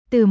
Từ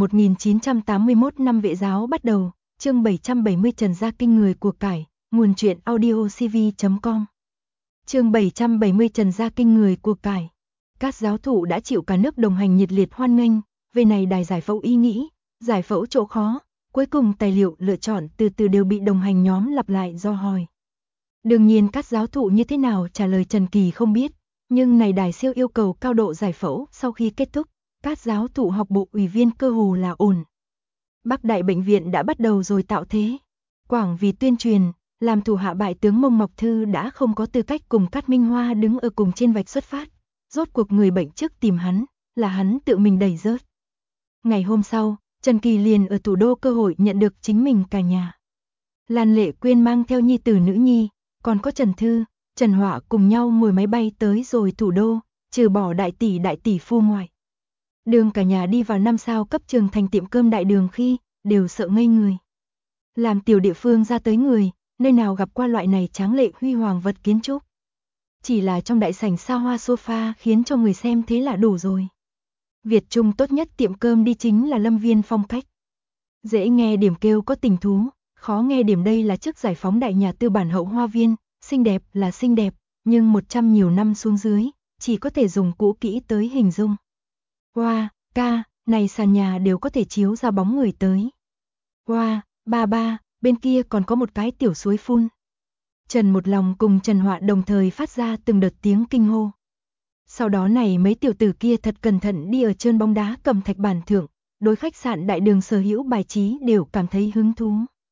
1981 năm Vệ giáo bắt đầu, chương 770 Trần Gia kinh người của cải, nguồn truyện audiocv.com. Chương 770 Trần Gia kinh người của cải. Các giáo thụ đã chịu cả nước đồng hành nhiệt liệt hoan nghênh, về này đài giải phẫu ý nghĩ, giải phẫu chỗ khó, cuối cùng tài liệu lựa chọn từ từ đều bị đồng hành nhóm lặp lại do hỏi. Đương nhiên các giáo thụ như thế nào trả lời Trần Kỳ không biết, nhưng này đài siêu yêu cầu cao độ giải phẫu sau khi kết thúc. Các giáo thụ học bộ ủy viên cơ hồ là ổn. Bắc Đại bệnh viện đã bắt đầu rồi tạo thế. Quảng vì tuyên truyền, làm thủ hạ bại tướng Mông Mộc Thư đã không có tư cách cùng Cát Minh Hoa đứng ở cùng trên vạch xuất phát. Rốt cuộc người bệnh trước tìm hắn, là hắn tự mình đẩy rớt. Ngày hôm sau, Trần Kỳ liền ở thủ đô cơ hội nhận được chính mình cả nhà. Lan Lệ Quyên mang theo nhi tử nữ nhi, còn có Trần Thư, Trần Họa cùng nhau ngồi máy bay tới rồi thủ đô, trừ bỏ đại tỷ phu ngoại. Đường cả nhà đi vào 5 sao cấp trường thành tiệm cơm đại đường khi, đều sợ ngây người. Làm tiểu địa phương ra tới người, nơi nào gặp qua loại này tráng lệ huy hoàng vật kiến trúc. Chỉ là trong đại sảnh xa hoa sofa khiến cho người xem thế là đủ rồi. Việt Trung tốt nhất tiệm cơm đi chính là Lâm Viên phong cách. Dễ nghe điểm kêu có tình thú, khó nghe điểm đây là trước giải phóng đại nhà tư bản hậu hoa viên, xinh đẹp là xinh đẹp, nhưng 100 nhiều năm xuống dưới, chỉ có thể dùng cũ kỹ tới hình dung. Wow, ca, này sàn nhà đều có thể chiếu ra bóng người tới. Wow, ba, bên kia còn có một cái tiểu suối phun. Trần Một Lòng cùng Trần Họa đồng thời phát ra từng đợt tiếng kinh hô. Sau đó này mấy tiểu tử kia thật cẩn thận đi ở trơn bóng đá cầm thạch bản thượng, đối khách sạn đại đường sở hữu bài trí đều cảm thấy hứng thú.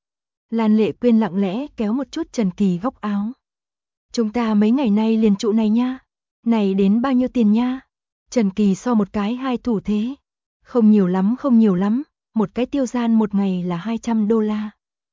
Lan Lệ Quyên lặng lẽ kéo một chút Trần Kỳ góc áo. Chúng ta mấy ngày nay liền trụ này nha, này đến bao nhiêu tiền nha? Trần Kỳ so một cái hai thủ thế. Không nhiều lắm, một cái tiêu gian một ngày là $200.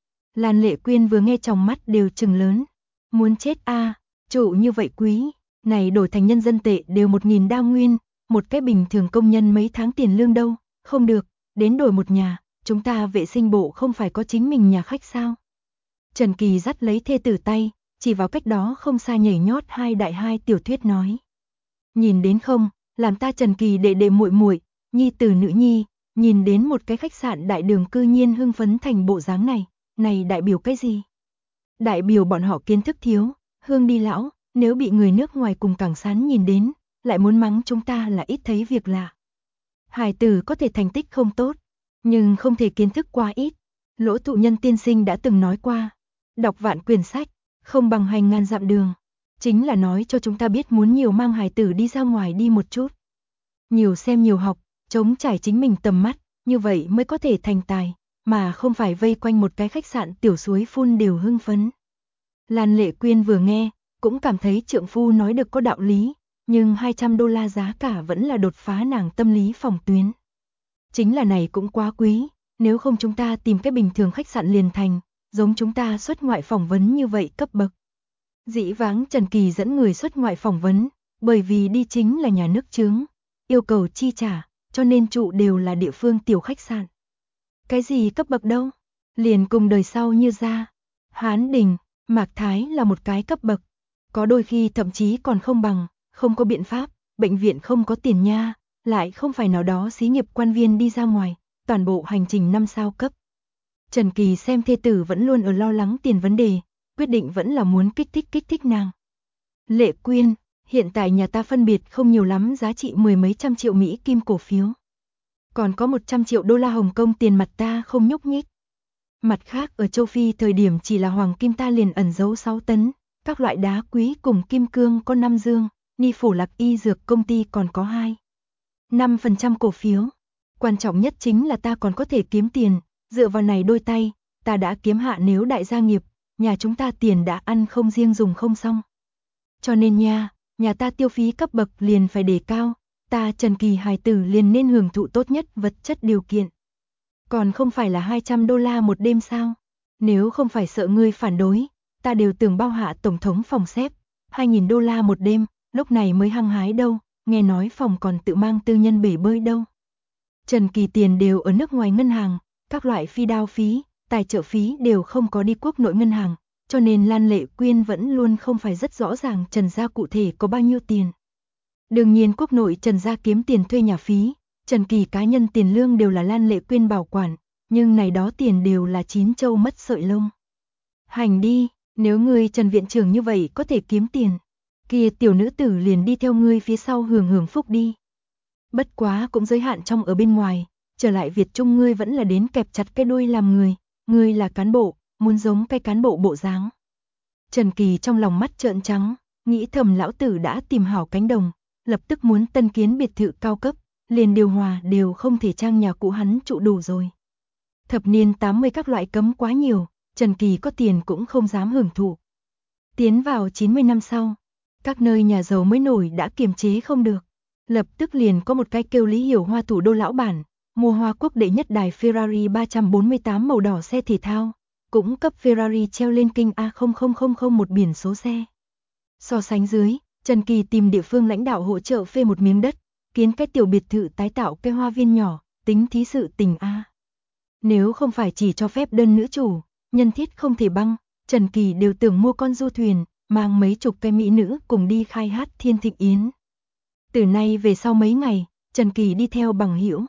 Lan Lệ Quyên vừa nghe trong mắt đều trừng lớn. Muốn chết a, trụ như vậy quý, này đổi thành nhân dân tệ đều 1.000 đao nguyên, một cái bình thường công nhân mấy tháng tiền lương đâu, không được, đến đổi một nhà, chúng ta vệ sinh bộ không phải có chính mình nhà khách sao? Trần Kỳ dắt lấy thê tử tay, chỉ vào cách đó không xa nhảy nhót hai đại hai tiểu thuyết nói. Nhìn đến không, làm ta Trần Kỳ đệ muội muội, nhi tử nữ nhi, nhìn đến một cái khách sạn đại đường cư nhiên hưng phấn thành bộ dáng này đại biểu cái gì? Đại biểu bọn họ kiến thức thiếu, hương đi lão, nếu bị người nước ngoài cùng cảng sán nhìn đến, lại muốn mắng chúng ta là ít thấy việc lạ. Hài tử có thể thành tích không tốt, nhưng không thể kiến thức quá ít. Lỗ Thụ Nhân tiên sinh đã từng nói qua, đọc vạn quyển sách, không bằng hành ngàn dặm đường. Chính là nói cho chúng ta biết muốn nhiều mang hài tử đi ra ngoài đi một chút. Nhiều xem nhiều học, chống trải chính mình tầm mắt, như vậy mới có thể thành tài, mà không phải vây quanh một cái khách sạn tiểu suối phun đều hưng phấn. Lan Lệ Quyên vừa nghe, cũng cảm thấy trượng phu nói được có đạo lý, nhưng $200 giá cả vẫn là đột phá nàng tâm lý phòng tuyến. Chính là này cũng quá quý, nếu không chúng ta tìm cái bình thường khách sạn liền thành, giống chúng ta xuất ngoại phỏng vấn như vậy cấp bậc. Dĩ vãng Trần Kỳ dẫn người xuất ngoại phỏng vấn, bởi vì đi chính là nhà nước chướng, yêu cầu chi trả, cho nên trụ đều là địa phương tiểu khách sạn. Cái gì cấp bậc đâu? Liền cùng đời sau như ra, Hán Đình, Mạc Thái là một cái cấp bậc, có đôi khi thậm chí còn không bằng, không có biện pháp, bệnh viện không có tiền nha, lại không phải nào đó xí nghiệp quan viên đi ra ngoài, toàn bộ hành trình 5 sao cấp. Trần Kỳ xem thê tử vẫn luôn ở lo lắng tiền vấn đề, quyết định vẫn là muốn kích thích nàng. Lệ Quyên, hiện tại nhà ta phân biệt không nhiều lắm giá trị 10 mấy trăm triệu Mỹ kim cổ phiếu. Còn có 100 triệu đô la Hồng Kông tiền mặt ta không nhúc nhích. Mặt khác ở châu Phi thời điểm chỉ là hoàng kim ta liền ẩn giấu 6 tấn, các loại đá quý cùng kim cương có 5 dương, Ni Phổ Lạc Y Dược công ty còn có 5% cổ phiếu. Quan trọng nhất chính là ta còn có thể kiếm tiền, dựa vào này đôi tay, ta đã kiếm hạ nếu đại gia nghiệp, nhà chúng ta tiền đã ăn không riêng dùng không xong. Cho nên nha, nhà ta tiêu phí cấp bậc liền phải đề cao, ta Trần Kỳ hài tử liền nên hưởng thụ tốt nhất vật chất điều kiện. Còn không phải là $200 một đêm sao? Nếu không phải sợ ngươi phản đối, ta đều tưởng bao hạ tổng thống phòng xếp, $2.000 một đêm, lúc này mới hăng hái đâu, nghe nói phòng còn tự mang tư nhân bể bơi đâu. Trần Kỳ tiền đều ở nước ngoài ngân hàng, các loại phi đao phí, tài trợ phí đều không có đi quốc nội ngân hàng, cho nên Lan Lệ Quyên vẫn luôn không phải rất rõ ràng Trần gia cụ thể có bao nhiêu tiền. Đương nhiên quốc nội Trần gia kiếm tiền thuê nhà phí, Trần Kỳ cá nhân tiền lương đều là Lan Lệ Quyên bảo quản, nhưng này đó tiền đều là chín châu mất sợi lông. Hành đi, nếu ngươi Trần viện trưởng như vậy có thể kiếm tiền, kia tiểu nữ tử liền đi theo ngươi phía sau hưởng hưởng phúc đi. Bất quá cũng giới hạn trong ở bên ngoài, trở lại Việt Trung ngươi vẫn là đến kẹp chặt cái đuôi làm người, ngươi là cán bộ, muốn giống cái cán bộ bộ dáng. Trần Kỳ trong lòng mắt trợn trắng, nghĩ thầm lão tử đã tìm hảo cánh đồng, lập tức muốn tân kiến biệt thự cao cấp, liền điều hòa đều không thể trang nhà cũ hắn trụ đủ rồi. Thập niên 80 các loại cấm quá nhiều, Trần Kỳ có tiền cũng không dám hưởng thụ. Tiến vào 90 năm sau, các nơi nhà giàu mới nổi đã kiềm chế không được. Lập tức liền có một cái kêu Lý Hiểu Hoa thủ đô lão bản, mua Hoa Quốc đệ nhất đài Ferrari 348 màu đỏ xe thể thao, cũng cấp Ferrari treo lên kinh A0000 một biển số xe. So sánh dưới, Trần Kỳ tìm địa phương lãnh đạo hỗ trợ phê một miếng đất, kiến cái tiểu biệt thự tái tạo cái hoa viên nhỏ, tính thí sự tình A. Nếu không phải chỉ cho phép đơn nữ chủ, nhân thiết không thể băng, Trần Kỳ đều tưởng mua con du thuyền, mang mấy chục cái mỹ nữ cùng đi khai hát Thiên Thịnh Yến. Từ nay về sau mấy ngày, Trần Kỳ đi theo bằng hữu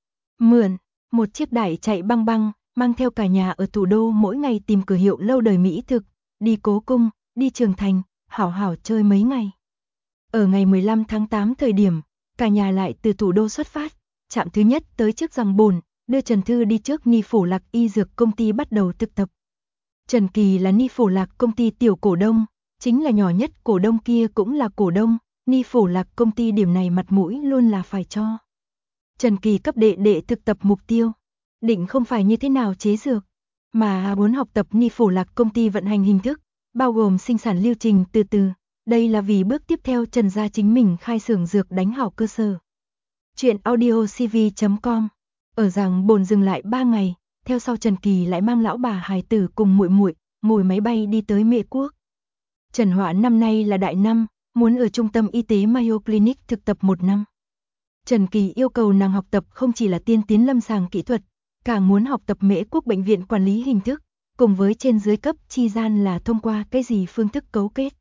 mượn một chiếc đại chạy băng băng, mang theo cả nhà ở thủ đô mỗi ngày tìm cửa hiệu lâu đời mỹ thực, đi Cố Cung, đi Trường Thành, hảo hảo chơi mấy ngày. Ở ngày 15 tháng 8 thời điểm, cả nhà lại từ thủ đô xuất phát, trạm thứ nhất tới trước Giang Bồn, đưa Trần Thư đi trước Ni Phổ Lạc y dược công ty bắt đầu thực tập. Trần Kỳ là Ni Phổ Lạc công ty tiểu cổ đông, chính là nhỏ nhất cổ đông kia cũng là cổ đông, Ni Phổ Lạc công ty điểm này mặt mũi luôn là phải cho. Trần Kỳ cấp đệ đệ thực tập mục tiêu, định không phải như thế nào chế dược, mà muốn học tập Ni Phổ Lạc công ty vận hành hình thức, bao gồm sinh sản lưu trình từ từ, đây là vì bước tiếp theo Trần gia chính mình khai xưởng dược đánh hảo cơ sở. Chuyện audiocv.com. Ở Giang Bồn dừng lại 3 ngày, theo sau Trần Kỳ lại mang lão bà hài tử cùng muội muội ngồi máy bay đi tới Mễ Quốc. Trần Họa năm nay là đại năm, muốn ở trung tâm y tế Mayo Clinic thực tập 1 năm. Trần Kỳ yêu cầu nàng học tập không chỉ là tiên tiến lâm sàng kỹ thuật, càng muốn học tập Mễ Quốc bệnh viện quản lý hình thức, cùng với trên dưới cấp chi gian là thông qua cái gì phương thức cấu kết.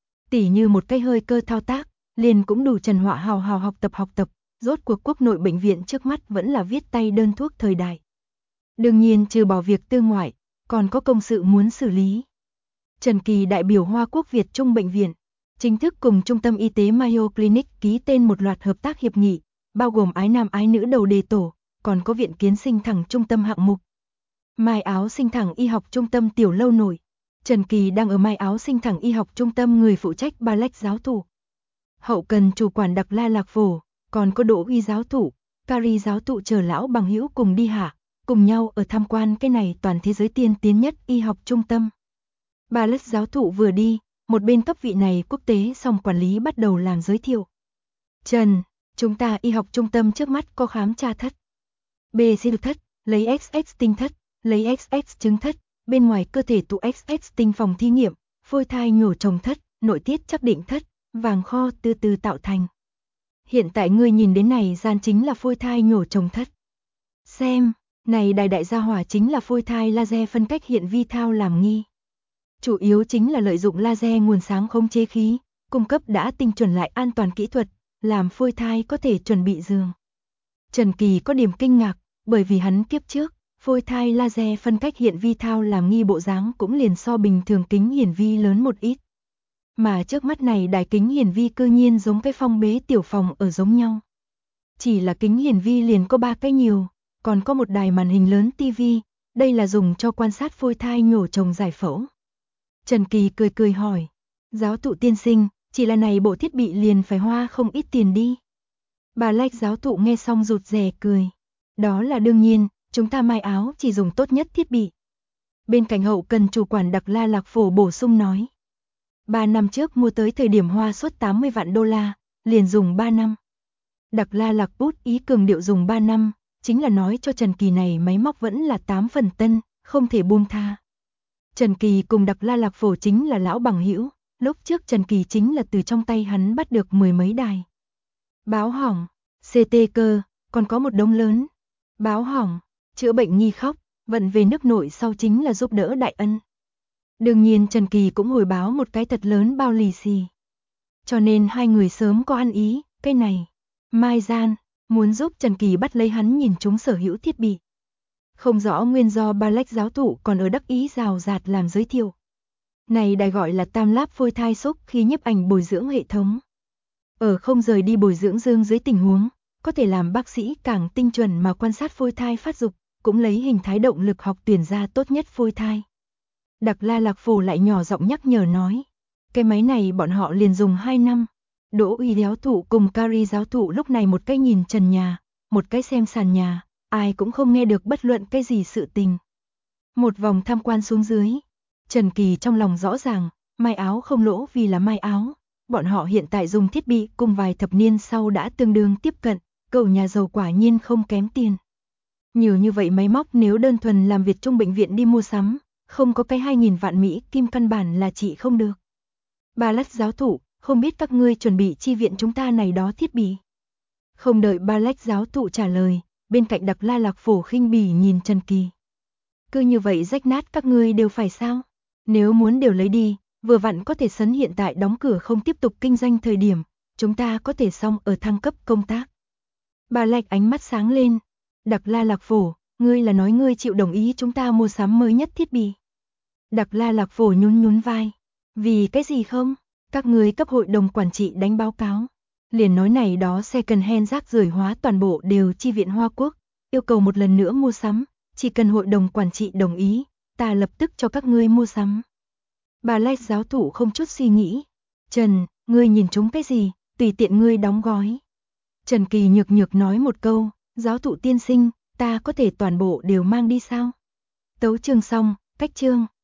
Tỉ như một cái hơi cơ thao tác, liền cũng đủ Trần Họa hào hào học tập, rốt cuộc quốc nội bệnh viện trước mắt vẫn là viết tay đơn thuốc thời đại. Đương nhiên trừ bỏ việc tư ngoại, còn có công sự muốn xử lý. Trần Kỳ đại biểu Hoa Quốc Việt Trung bệnh viện, chính thức cùng trung tâm y tế Mayo Clinic ký tên một loạt hợp tác hiệp nghị, bao gồm ái nam ái nữ đầu đề tổ, còn có viện kiến sinh thẳng trung tâm hạng mục. Mai Áo sinh thẳng y học trung tâm tiểu lâu nổi. Trần Kỳ đang ở Mai Áo sinh thẳng y học trung tâm người phụ trách Ba Lách giáo thủ. Hậu cần chủ quản Đặc La Lạc Phổ, còn có Đỗ Uy giáo thủ, Cari giáo thụ chờ lão bằng hữu cùng đi hạ, cùng nhau ở tham quan cái này toàn thế giới tiên tiến nhất y học trung tâm. Ba Lách giáo thụ vừa đi, một bên cấp vị này quốc tế song quản lý bắt đầu làm giới thiệu. Trần, chúng ta y học trung tâm trước mắt có khám tra thất, B siêu thất, lấy XX tinh thất, lấy XX trứng thất, bên ngoài cơ thể tụ XX tinh phòng thí nghiệm, phôi thai nhổ trồng thất, nội tiết chắc định thất, vàng kho từ từ tạo thành. Hiện tại ngươi nhìn đến này gian chính là phôi thai nhổ trồng thất. Xem, này đại gia hỏa chính là phôi thai laser phân cách hiện vi thao làm nghi. Chủ yếu chính là lợi dụng laser nguồn sáng khống chế khí, cung cấp đã tinh chuẩn lại an toàn kỹ thuật, làm phôi thai có thể chuẩn bị giường. Trần Kỳ có điểm kinh ngạc, bởi vì hắn kiếp trước, phôi thai laser phân cách hiện vi thao làm nghi bộ dáng cũng liền so bình thường kính hiển vi lớn một ít. Mà trước mắt này đài kính hiển vi cư nhiên giống cái phong bế tiểu phòng ở giống nhau. Chỉ là kính hiển vi liền có 3 cái nhiều, còn có một đài màn hình lớn tivi, đây là dùng cho quan sát phôi thai nhổ trồng giải phẫu. Trần Kỳ cười hỏi, giáo thụ tiên sinh, chỉ là này bộ thiết bị liền phải hoa không ít tiền đi. Bà Lách giáo thụ nghe xong rụt rè cười, đó là đương nhiên, chúng ta Mai Áo chỉ dùng tốt nhất thiết bị. Bên cạnh hậu cần chủ quản Đặc La Lạc Phổ bổ sung nói. 3 năm trước mua tới thời điểm hoa suất 80 vạn đô la, liền dùng 3 năm. Đặc La Lạc bút ý cường điệu dùng 3 năm, chính là nói cho Trần Kỳ này máy móc vẫn là 8 phần tân, không thể buông tha. Trần Kỳ cùng Đặc La Lạc Phổ chính là lão bằng hữu, lúc trước Trần Kỳ chính là từ trong tay hắn bắt được 10 mấy đài. Báo hỏng, CT cơ, còn có một đống lớn. Báo hỏng, chữa bệnh nhi khóc, vận về nước nội sau chính là giúp đỡ đại ân. Đương nhiên Trần Kỳ cũng hồi báo một cái thật lớn bao lì xì. Cho nên hai người sớm có ăn ý, cái này. Mai gian, muốn giúp Trần Kỳ bắt lấy hắn nhìn chúng sở hữu thiết bị. Không rõ nguyên do Balek giáo thụ còn ở đắc ý rào rạt làm giới thiệu. Này đài gọi là tam láp phôi thai xúc khi nhiếp ảnh bồi dưỡng hệ thống. Ở không rời đi bồi dưỡng dương dưới tình huống, có thể làm bác sĩ càng tinh chuẩn mà quan sát phôi thai phát dục, cũng lấy hình thái động lực học tuyển ra tốt nhất phôi thai. Đặc La Lạc Phổ lại nhỏ giọng nhắc nhở nói. Cái máy này bọn họ liền dùng 2 năm. Đỗ Uy giáo thụ cùng Kari giáo thụ lúc này một cái nhìn trần nhà, một cái xem sàn nhà, ai cũng không nghe được bất luận cái gì sự tình. Một vòng tham quan xuống dưới, Trần Kỳ trong lòng rõ ràng, may áo không lỗ vì là may áo. Bọn họ hiện tại dùng thiết bị cùng vài thập niên sau đã tương đương tiếp cận, cậu nhà giàu quả nhiên không kém tiền. Nhiều như vậy máy móc nếu đơn thuần làm Việt Trung bệnh viện đi mua sắm, không có cái 2.000 vạn Mỹ kim căn bản là trị không được. Balek giáo thụ, không biết các ngươi chuẩn bị chi viện chúng ta này đó thiết bị. Không đợi Balek giáo thụ trả lời, bên cạnh Đặc La Lạc Phổ khinh bỉ nhìn Trần Kỳ. Cứ như vậy rách nát các ngươi đều phải sao? Nếu muốn đều lấy đi, vừa vặn có thể sấn hiện tại đóng cửa không tiếp tục kinh doanh thời điểm, chúng ta có thể xong ở thăng cấp công tác. Balek ánh mắt sáng lên. Đặc La Lạc Phổ, ngươi là nói ngươi chịu đồng ý chúng ta mua sắm mới nhất thiết bị. Đặc La Lạc Phổ nhún nhún vai. Vì cái gì không? Các ngươi cấp hội đồng quản trị đánh báo cáo. Liền nói này đó second hand rác rưởi hóa toàn bộ đều chi viện Hoa Quốc, yêu cầu một lần nữa mua sắm, chỉ cần hội đồng quản trị đồng ý, ta lập tức cho các ngươi mua sắm. Balek giáo thụ không chút suy nghĩ. Trần, ngươi nhìn chúng cái gì, tùy tiện ngươi đóng gói. Trần Kỳ nhược nhược nói một câu, giáo thụ tiên sinh, ta có thể toàn bộ đều mang đi sao? Tấu chương xong, cách chương.